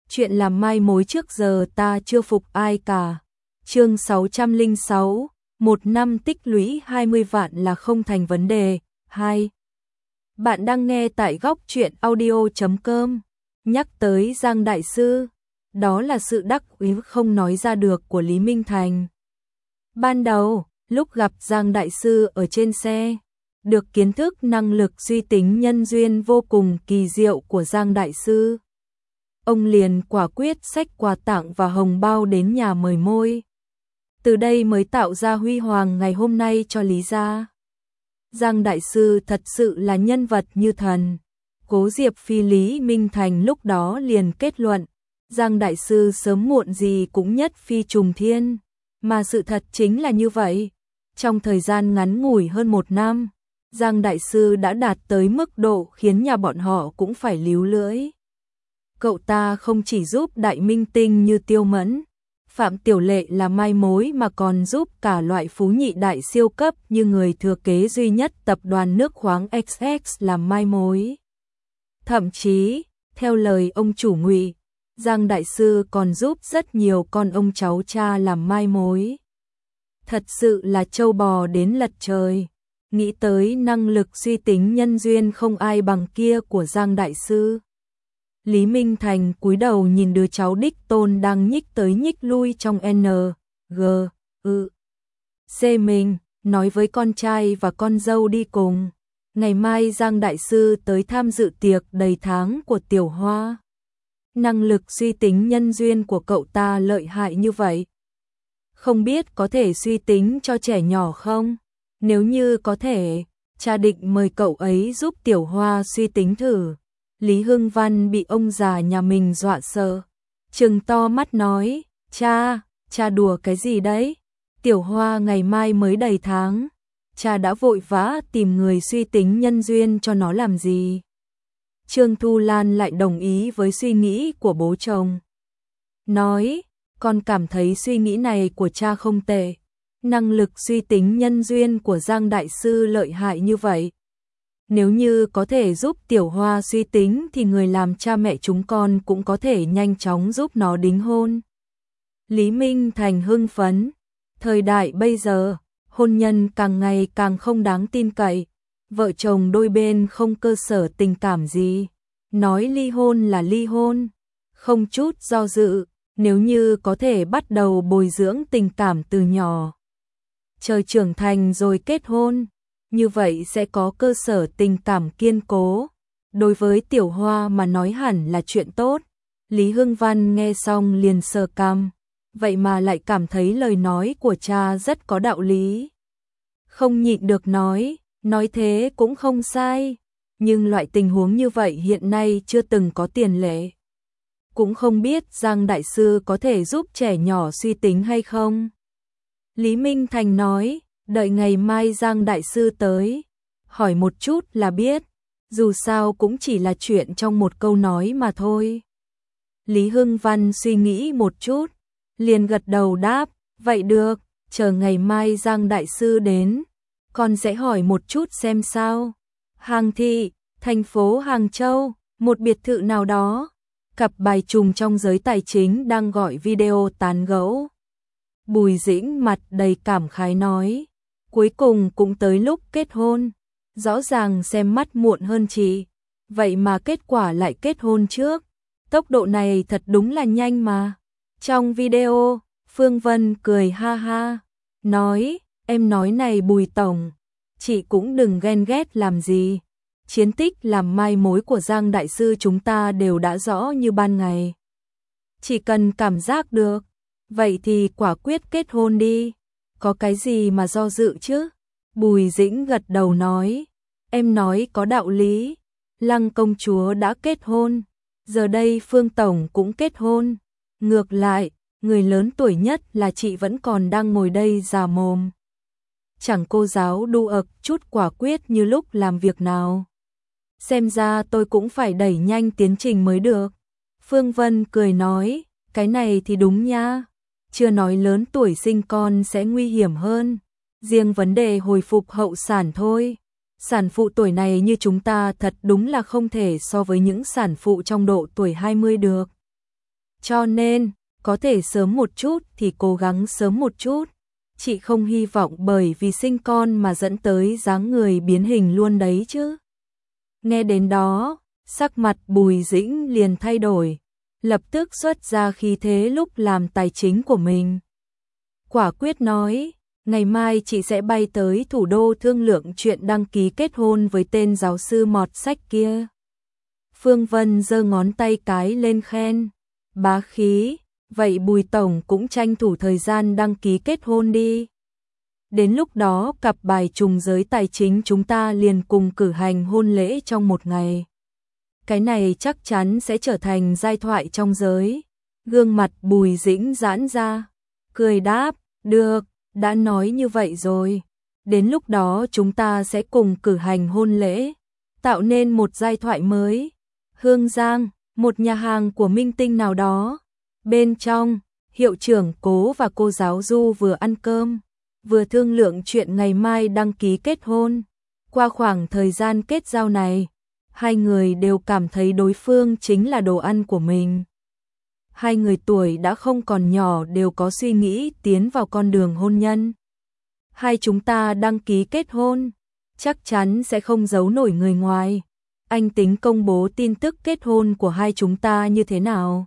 Chuyện làm mai mối trước giờ ta chưa phục ai cả. Chương 606, một năm tích lũy 20 vạn là không thành vấn đề. 2. Bạn đang nghe tại góc truyện audio.com. Nhắc tới Giang Đại Sư, đó là sự đắc ý không nói ra được của Lý Minh Thành. Ban đầu, lúc gặp Giang Đại Sư ở trên xe, được kiến thức năng lực suy tính nhân duyên vô cùng kỳ diệu của Giang Đại Sư. Ông liền quả quyết xách quà tặng và hồng bao đến nhà mời môi. Từ đây mới tạo ra huy hoàng ngày hôm nay cho Lý gia. Giang Đại Sư thật sự là nhân vật như thần. Cố Diệp Phi Lý Minh Thành lúc đó liền kết luận, Giang Đại Sư sớm muộn gì cũng nhất phi trùng thiên. Mà sự thật chính là như vậy. Trong thời gian ngắn ngủi hơn 1 năm, Giang Đại Sư đã đạt tới mức độ khiến nhà bọn họ cũng phải líu lưỡi. Cậu ta không chỉ giúp đại minh tinh như Tiêu Mẫn, Phạm Tiểu Lệ là mai mối mà còn giúp cả loại phú nhị đại siêu cấp như người thừa kế duy nhất tập đoàn nước khoáng XX làm mai mối. Thậm chí, theo lời ông chủ Ngụy, Giang Đại Sư còn giúp rất nhiều con ông cháu cha làm mai mối. Thật sự là trâu bò đến lật trời. Nghĩ tới năng lực suy tính nhân duyên không ai bằng kia của Giang Đại Sư, Lý Minh Thành cúi đầu nhìn đứa cháu đích tôn đang nhích tới nhích lui trong C mình, nói với con trai và con dâu đi cùng. Ngày mai Giang Đại Sư tới tham dự tiệc đầy tháng của Tiểu Hoa. Năng lực suy tính nhân duyên của cậu ta lợi hại như vậy. Không biết có thể suy tính cho trẻ nhỏ không? Nếu như có thể, cha định mời cậu ấy giúp Tiểu Hoa suy tính thử. Lý Hưng Văn bị ông già nhà mình dọa sợ, trừng to mắt nói, cha đùa cái gì đấy? Tiểu Hoa ngày mai mới đầy tháng, cha đã vội vã tìm người suy tính nhân duyên cho nó làm gì? Trương Thu Lan lại đồng ý với suy nghĩ của bố chồng. Nói, con cảm thấy suy nghĩ này của cha không tệ. Năng lực suy tính nhân duyên của Giang Đại Sư lợi hại như vậy. Nếu như có thể giúp Tiểu Hoa suy tính thì người làm cha mẹ chúng con cũng có thể nhanh chóng giúp nó đính hôn. Lý Minh Thành hưng phấn. Thời đại bây giờ, hôn nhân càng ngày càng không đáng tin cậy. Vợ chồng đôi bên không cơ sở tình cảm gì. Nói ly hôn là ly hôn. Không chút do dự, nếu như có thể bắt đầu bồi dưỡng tình cảm từ nhỏ. Chờ trưởng thành rồi kết hôn. Như vậy sẽ có cơ sở tình cảm kiên cố. Đối với Tiểu Hoa mà nói hẳn là chuyện tốt. Lý Hưng Văn nghe xong liền sờ cằm. Vậy mà lại cảm thấy lời nói của cha rất có đạo lý. Không nhịn được nói thế cũng không sai. Nhưng loại tình huống như vậy hiện nay chưa từng có tiền lệ. Cũng không biết Giang Đại Sư có thể giúp trẻ nhỏ suy tính hay không. Lý Minh Thành nói, đợi ngày mai Giang Đại Sư tới, hỏi một chút là biết, dù sao cũng chỉ là chuyện trong một câu nói mà thôi. Lý Hưng Văn suy nghĩ một chút, liền gật đầu đáp, vậy được, chờ ngày mai Giang Đại Sư đến, con sẽ hỏi một chút xem sao. Hàng thị, thành phố Hàng Châu, một biệt thự nào đó, cặp bài trùng trong giới tài chính đang gọi video tán gẫu. Bùi Dĩnh mặt đầy cảm khái nói, cuối cùng cũng tới lúc kết hôn, rõ ràng xem mắt muộn hơn chị, vậy mà kết quả lại kết hôn trước, tốc độ này thật đúng là nhanh mà. Trong video, Phương Vân cười ha ha, nói, em nói này Bùi Tổng, chị cũng đừng ghen ghét làm gì, chiến tích làm mai mối của Giang Đại Sư chúng ta đều đã rõ như ban ngày. Chỉ cần cảm giác được, vậy thì quả quyết kết hôn đi, có cái gì mà do dự chứ? Bùi Dĩnh gật đầu nói, em nói có đạo lý, Lăng công chúa đã kết hôn, giờ đây Phương Tổng cũng kết hôn, ngược lại, người lớn tuổi nhất là chị vẫn còn đang ngồi đây già mồm. Chẳng cô giáo đu ực chút quả quyết như lúc làm việc nào. Xem ra tôi cũng phải đẩy nhanh tiến trình mới được. Phương Vân cười nói, cái này thì đúng nha. Chưa nói lớn tuổi sinh con sẽ nguy hiểm hơn. Riêng vấn đề hồi phục hậu sản thôi. Sản phụ tuổi này như chúng ta thật đúng là không thể so với những sản phụ trong độ tuổi 20 được. Cho nên, có thể sớm một chút thì cố gắng sớm một chút. Chị không hy vọng bởi vì sinh con mà dẫn tới dáng người biến hình luôn đấy chứ. Nghe đến đó, sắc mặt Bùi Dĩnh liền thay đổi, lập tức xuất ra khí thế lúc làm tài chính của mình. Quả quyết nói, ngày mai chị sẽ bay tới thủ đô thương lượng chuyện đăng ký kết hôn với tên giáo sư mọt sách kia. Phương Vân giơ ngón tay cái lên khen, bá khí, vậy Bùi Tổng cũng tranh thủ thời gian đăng ký kết hôn đi. Đến lúc đó cặp bài trùng giới tài chính chúng ta liền cùng cử hành hôn lễ trong một ngày. Cái này chắc chắn sẽ trở thành giai thoại trong giới. Gương mặt Bùi Dĩnh giãn ra, cười đáp, được, đã nói như vậy rồi. Đến lúc đó chúng ta sẽ cùng cử hành hôn lễ, tạo nên một giai thoại mới. Hương Giang, một nhà hàng của minh tinh nào đó. Bên trong, hiệu trưởng Cố và cô giáo Du vừa ăn cơm, vừa thương lượng chuyện ngày mai đăng ký kết hôn. Qua khoảng thời gian kết giao này, hai người đều cảm thấy đối phương chính là đồ ăn của mình. Hai người tuổi đã không còn nhỏ đều có suy nghĩ tiến vào con đường hôn nhân. Hai chúng ta đăng ký kết hôn, chắc chắn sẽ không giấu nổi người ngoài. Anh tính công bố tin tức kết hôn của hai chúng ta như thế nào?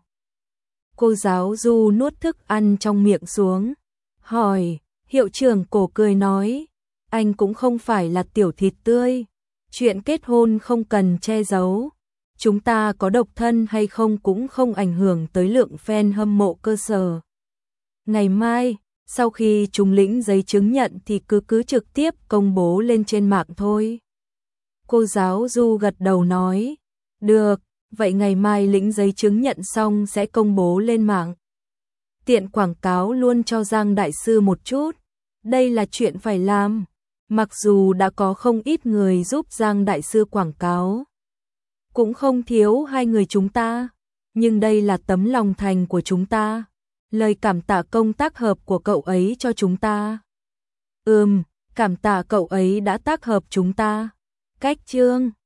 Cô giáo Du nuốt thức ăn trong miệng xuống, hỏi. Hiệu trưởng Cổ cười nói, anh cũng không phải là tiểu thịt tươi, chuyện kết hôn không cần che giấu. Chúng ta có độc thân hay không cũng không ảnh hưởng tới lượng fan hâm mộ cơ sở. Ngày mai, sau khi chúng lĩnh giấy chứng nhận thì cứ trực tiếp công bố lên trên mạng thôi. Cô giáo Du gật đầu nói, được, vậy ngày mai lĩnh giấy chứng nhận xong sẽ công bố lên mạng. Tiện quảng cáo luôn cho Giang Đại Sư một chút, đây là chuyện phải làm. Mặc dù đã có không ít người giúp Giang Đại Sư quảng cáo, cũng không thiếu hai người chúng ta, nhưng đây là tấm lòng thành của chúng ta, lời cảm tạ công tác hợp của cậu ấy cho chúng ta. Cảm tạ cậu ấy đã tác hợp chúng ta. Cách chương